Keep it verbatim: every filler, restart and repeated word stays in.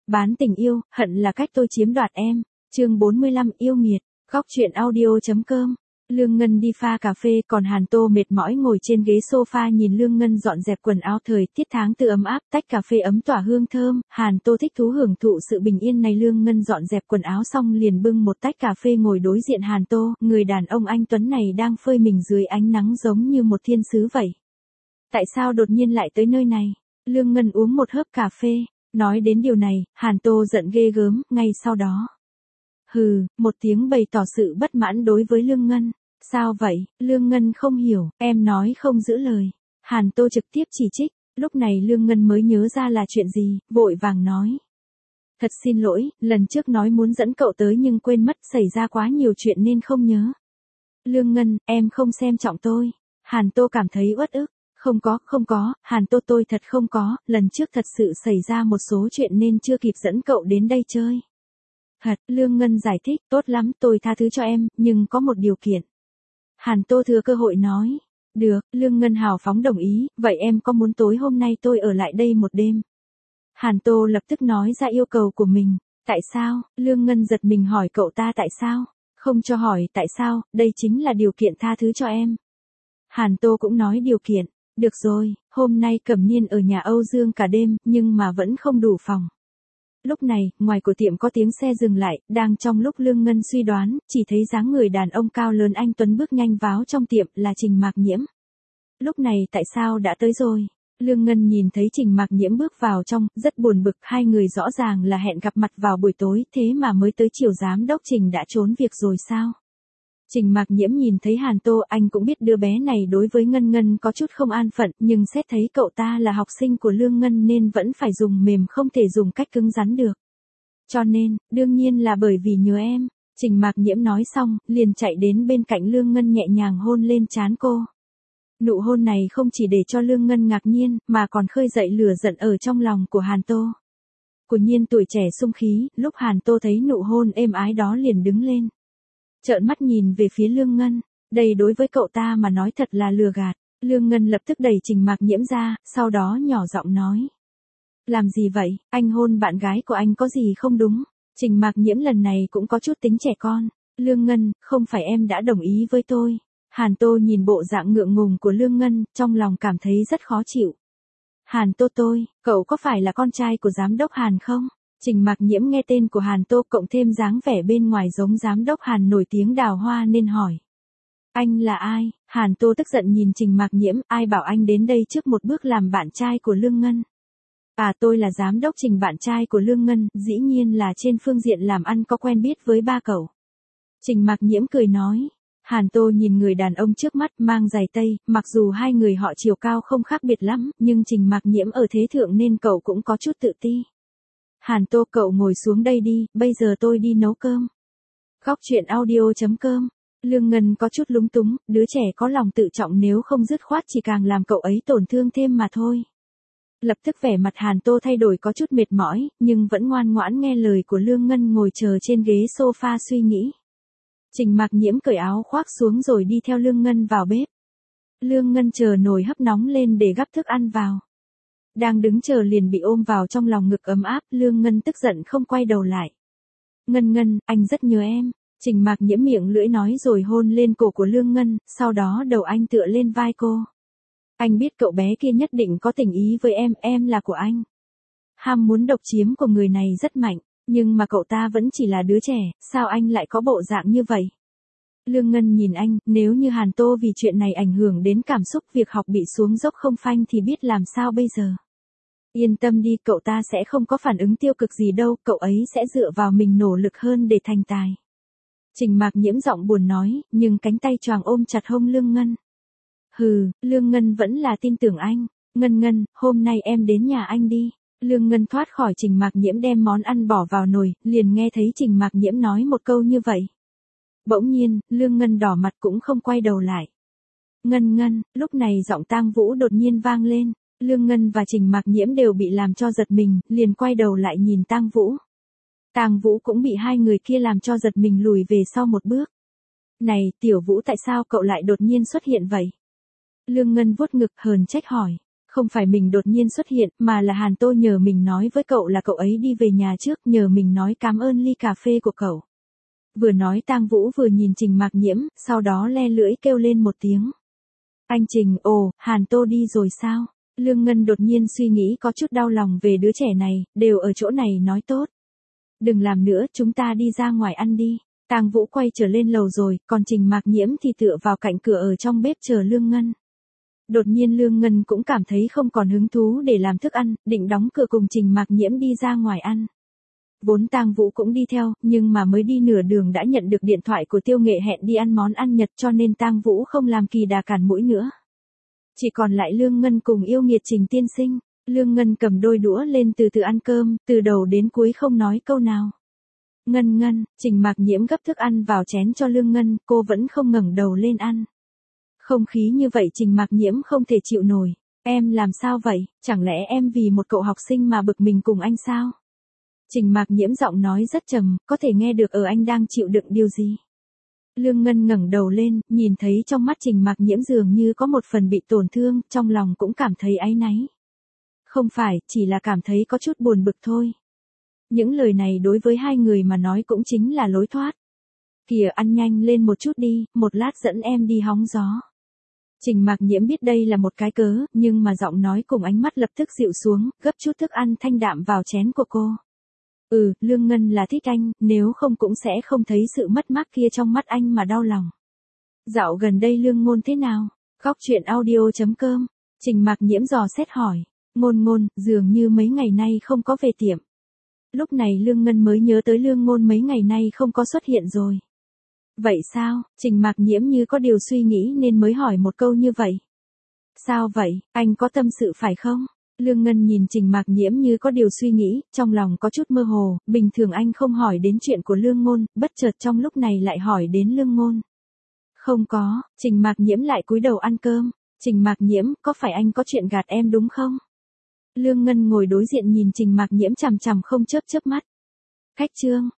Bán tình yêu, hận là cách tôi chiếm đoạt em. Chương bốn mươi lăm yêu nghiệt. Góc truyện audio.com. Lương Ngân đi pha cà phê, còn Hàn Tô mệt mỏi ngồi trên ghế sofa nhìn Lương Ngân dọn dẹp quần áo. Thời tiết tháng tư ấm áp, tách cà phê ấm tỏa hương thơm, Hàn Tô thích thú hưởng thụ sự bình yên này. Lương Ngân dọn dẹp quần áo xong liền bưng một tách cà phê ngồi đối diện Hàn Tô. Người đàn ông anh tuấn này đang phơi mình dưới ánh nắng giống như một thiên sứ vậy. Tại sao đột nhiên lại tới nơi này? Lương Ngân uống một hớp cà phê. Nói đến điều này, Hàn Tô giận ghê gớm. Ngay sau đó, hừ, một tiếng bày tỏ sự bất mãn đối với Lương Ngân. Sao vậy? Lương Ngân không hiểu. Em nói không giữ lời. Hàn Tô trực tiếp chỉ trích. Lúc này Lương Ngân mới nhớ ra là chuyện gì, vội vàng nói. Thật xin lỗi, lần trước nói muốn dẫn cậu tới nhưng quên mất, xảy ra quá nhiều chuyện nên không nhớ. Lương Ngân, em không xem trọng tôi. Hàn Tô cảm thấy uất ức. Không có, không có, Hàn Tô tôi thật không có, lần trước thật sự xảy ra một số chuyện nên chưa kịp dẫn cậu đến đây chơi. Thật, Lương Ngân giải thích, tốt lắm, tôi tha thứ cho em, nhưng có một điều kiện. Hàn Tô thừa cơ hội nói. Được, Lương Ngân hào phóng đồng ý, vậy em có muốn tối hôm nay tôi ở lại đây một đêm? Hàn Tô lập tức nói ra yêu cầu của mình. Tại sao? Lương Ngân giật mình hỏi cậu ta tại sao? Không cho hỏi tại sao, đây chính là điều kiện tha thứ cho em. Hàn Tô cũng nói điều kiện. Được rồi, hôm nay Cẩm Niên ở nhà Âu Dương cả đêm, nhưng mà vẫn không đủ phòng. Lúc này, ngoài cửa tiệm có tiếng xe dừng lại, đang trong lúc Lương Ngân suy đoán, chỉ thấy dáng người đàn ông cao lớn anh tuấn bước nhanh vào trong tiệm là Trình Mạc Nhiễm. Lúc này tại sao đã tới rồi? Lương Ngân nhìn thấy Trình Mạc Nhiễm bước vào trong, rất buồn bực, hai người rõ ràng là hẹn gặp mặt vào buổi tối, thế mà mới tới chiều giám đốc Trình đã trốn việc rồi sao? Trình Mạc Nhiễm nhìn thấy Hàn Tô, anh cũng biết đứa bé này đối với Ngân Ngân có chút không an phận, nhưng xét thấy cậu ta là học sinh của Lương Ngân nên vẫn phải dùng mềm không thể dùng cách cứng rắn được. Cho nên, đương nhiên là bởi vì nhớ em. Trình Mạc Nhiễm nói xong, liền chạy đến bên cạnh Lương Ngân nhẹ nhàng hôn lên trán cô. Nụ hôn này không chỉ để cho Lương Ngân ngạc nhiên, mà còn khơi dậy lửa giận ở trong lòng của Hàn Tô. Của nhiên tuổi trẻ sung khí, lúc Hàn Tô thấy nụ hôn êm ái đó liền đứng lên. Trợn mắt nhìn về phía Lương Ngân, đây đối với cậu ta mà nói thật là lừa gạt. Lương Ngân lập tức đẩy Trình Mạc Nhiễm ra, sau đó nhỏ giọng nói. Làm gì vậy, anh hôn bạn gái của anh có gì không đúng? Trình Mạc Nhiễm lần này cũng có chút tính trẻ con. Lương Ngân, không phải em đã đồng ý với tôi. Hàn Tô nhìn bộ dạng ngượng ngùng của Lương Ngân, trong lòng cảm thấy rất khó chịu. Hàn Tô tôi, cậu có phải là con trai của giám đốc Hàn không? Trình Mạc Nhiễm nghe tên của Hàn Tô cộng thêm dáng vẻ bên ngoài giống giám đốc Hàn nổi tiếng Đào Hoa nên hỏi. Anh là ai? Hàn Tô tức giận nhìn Trình Mạc Nhiễm, ai bảo anh đến đây trước một bước làm bạn trai của Lương Ngân? À tôi là giám đốc Trình, bạn trai của Lương Ngân, dĩ nhiên là trên phương diện làm ăn có quen biết với ba cậu. Trình Mạc Nhiễm cười nói. Hàn Tô nhìn người đàn ông trước mắt mang giày tây, mặc dù hai người họ chiều cao không khác biệt lắm, nhưng Trình Mạc Nhiễm ở thế thượng nên cậu cũng có chút tự ti. Hàn Tô cậu ngồi xuống đây đi, bây giờ tôi đi nấu cơm. Góc truyện audio.com. Lương Ngân có chút lúng túng, đứa trẻ có lòng tự trọng nếu không dứt khoát chỉ càng làm cậu ấy tổn thương thêm mà thôi. Lập tức vẻ mặt Hàn Tô thay đổi có chút mệt mỏi, nhưng vẫn ngoan ngoãn nghe lời của Lương Ngân ngồi chờ trên ghế sofa suy nghĩ. Trình Mạc Nhiễm cởi áo khoác xuống rồi đi theo Lương Ngân vào bếp. Lương Ngân chờ nồi hấp nóng lên để gắp thức ăn vào. Đang đứng chờ liền bị ôm vào trong lòng ngực ấm áp, Lương Ngân tức giận không quay đầu lại. Ngân Ngân, anh rất nhớ em. Trình Mạc Nhiễm miệng lưỡi nói rồi hôn lên cổ của Lương Ngân, sau đó đầu anh tựa lên vai cô. Anh biết cậu bé kia nhất định có tình ý với em, em là của anh. Ham muốn độc chiếm của người này rất mạnh, nhưng mà cậu ta vẫn chỉ là đứa trẻ, sao anh lại có bộ dạng như vậy? Lương Ngân nhìn anh, nếu như Hàn Tô vì chuyện này ảnh hưởng đến cảm xúc, việc học bị xuống dốc không phanh thì biết làm sao bây giờ. Yên tâm đi, cậu ta sẽ không có phản ứng tiêu cực gì đâu, cậu ấy sẽ dựa vào mình nỗ lực hơn để thành tài. Trình Mạc Nhiễm giọng buồn nói, nhưng cánh tay choàng ôm chặt hông Lương Ngân. Hừ, Lương Ngân vẫn là tin tưởng anh. Ngân Ngân, hôm nay em đến nhà anh đi. Lương Ngân thoát khỏi Trình Mạc Nhiễm đem món ăn bỏ vào nồi, liền nghe thấy Trình Mạc Nhiễm nói một câu như vậy. Bỗng nhiên, Lương Ngân đỏ mặt cũng không quay đầu lại. Ngân Ngân, lúc này giọng Tang Vũ đột nhiên vang lên. Lương Ngân và Trình Mạc Nhiễm đều bị làm cho giật mình, liền quay đầu lại nhìn Tang Vũ. Tang Vũ cũng bị hai người kia làm cho giật mình lùi về sau một bước. Này, Tiểu Vũ tại sao cậu lại đột nhiên xuất hiện vậy? Lương Ngân vuốt ngực hờn trách hỏi. Không phải mình đột nhiên xuất hiện, mà là Hàn Tô nhờ mình nói với cậu là cậu ấy đi về nhà trước, nhờ mình nói cảm ơn ly cà phê của cậu. Vừa nói Tang Vũ vừa nhìn Trình Mạc Nhiễm, sau đó le lưỡi kêu lên một tiếng. Anh Trình, ồ, Hàn Tô đi rồi sao? Lương Ngân đột nhiên suy nghĩ có chút đau lòng về đứa trẻ này, đều ở chỗ này nói tốt. Đừng làm nữa, chúng ta đi ra ngoài ăn đi. Tang Vũ quay trở lên lầu rồi, còn Trình Mạc Nhiễm thì tựa vào cạnh cửa ở trong bếp chờ Lương Ngân. Đột nhiên Lương Ngân cũng cảm thấy không còn hứng thú để làm thức ăn, định đóng cửa cùng Trình Mạc Nhiễm đi ra ngoài ăn. Vốn Tang Vũ cũng đi theo, nhưng mà mới đi nửa đường đã nhận được điện thoại của Tiêu Nghệ hẹn đi ăn món ăn Nhật, cho nên Tang Vũ không làm kỳ đà cản mũi nữa. Chỉ còn lại Lương Ngân cùng yêu nghiệt Trình tiên sinh. Lương Ngân cầm đôi đũa lên từ từ ăn cơm, từ đầu đến cuối không nói câu nào. Ngân Ngân, Trình Mạc Nhiễm gấp thức ăn vào chén cho Lương Ngân, cô vẫn không ngẩng đầu lên ăn. Không khí như vậy Trình Mạc Nhiễm không thể chịu nổi. Em làm sao vậy, chẳng lẽ em vì một cậu học sinh mà bực mình cùng anh sao? Trình Mạc Nhiễm giọng nói rất trầm, có thể nghe được ở anh đang chịu đựng điều gì. Lương Ngân ngẩng đầu lên, nhìn thấy trong mắt Trình Mạc Nhiễm dường như có một phần bị tổn thương, trong lòng cũng cảm thấy áy náy. Không phải, chỉ là cảm thấy có chút buồn bực thôi. Những lời này đối với hai người mà nói cũng chính là lối thoát. Kìa, ăn nhanh lên một chút đi, một lát dẫn em đi hóng gió. Trình Mạc Nhiễm biết đây là một cái cớ, nhưng mà giọng nói cùng ánh mắt lập tức dịu xuống, gấp chút thức ăn thanh đạm vào chén của cô. Ừ, Lương Ngân là thích anh, nếu không cũng sẽ không thấy sự mất mát kia trong mắt anh mà đau lòng. Dạo gần đây Lương Ngôn thế nào? Góc truyện audio chấm com. Trình Mạc Nhiễm dò xét hỏi. Ngôn Ngôn, dường như mấy ngày nay không có về tiệm. Lúc này Lương Ngân mới nhớ tới Lương Ngôn mấy ngày nay không có xuất hiện rồi. Vậy sao? Trình Mạc Nhiễm như có điều suy nghĩ nên mới hỏi một câu như vậy. Sao vậy, anh có tâm sự phải không? Lương Ngân nhìn Trình Mạc Nhiễm như có điều suy nghĩ, trong lòng có chút mơ hồ, bình thường anh không hỏi đến chuyện của Lương Ngôn, bất chợt trong lúc này lại hỏi đến Lương Ngôn. Không có, Trình Mạc Nhiễm lại cúi đầu ăn cơm. Trình Mạc Nhiễm, có phải anh có chuyện gạt em đúng không? Lương Ngân ngồi đối diện nhìn Trình Mạc Nhiễm chằm chằm không chớp chớp mắt. Cách chương.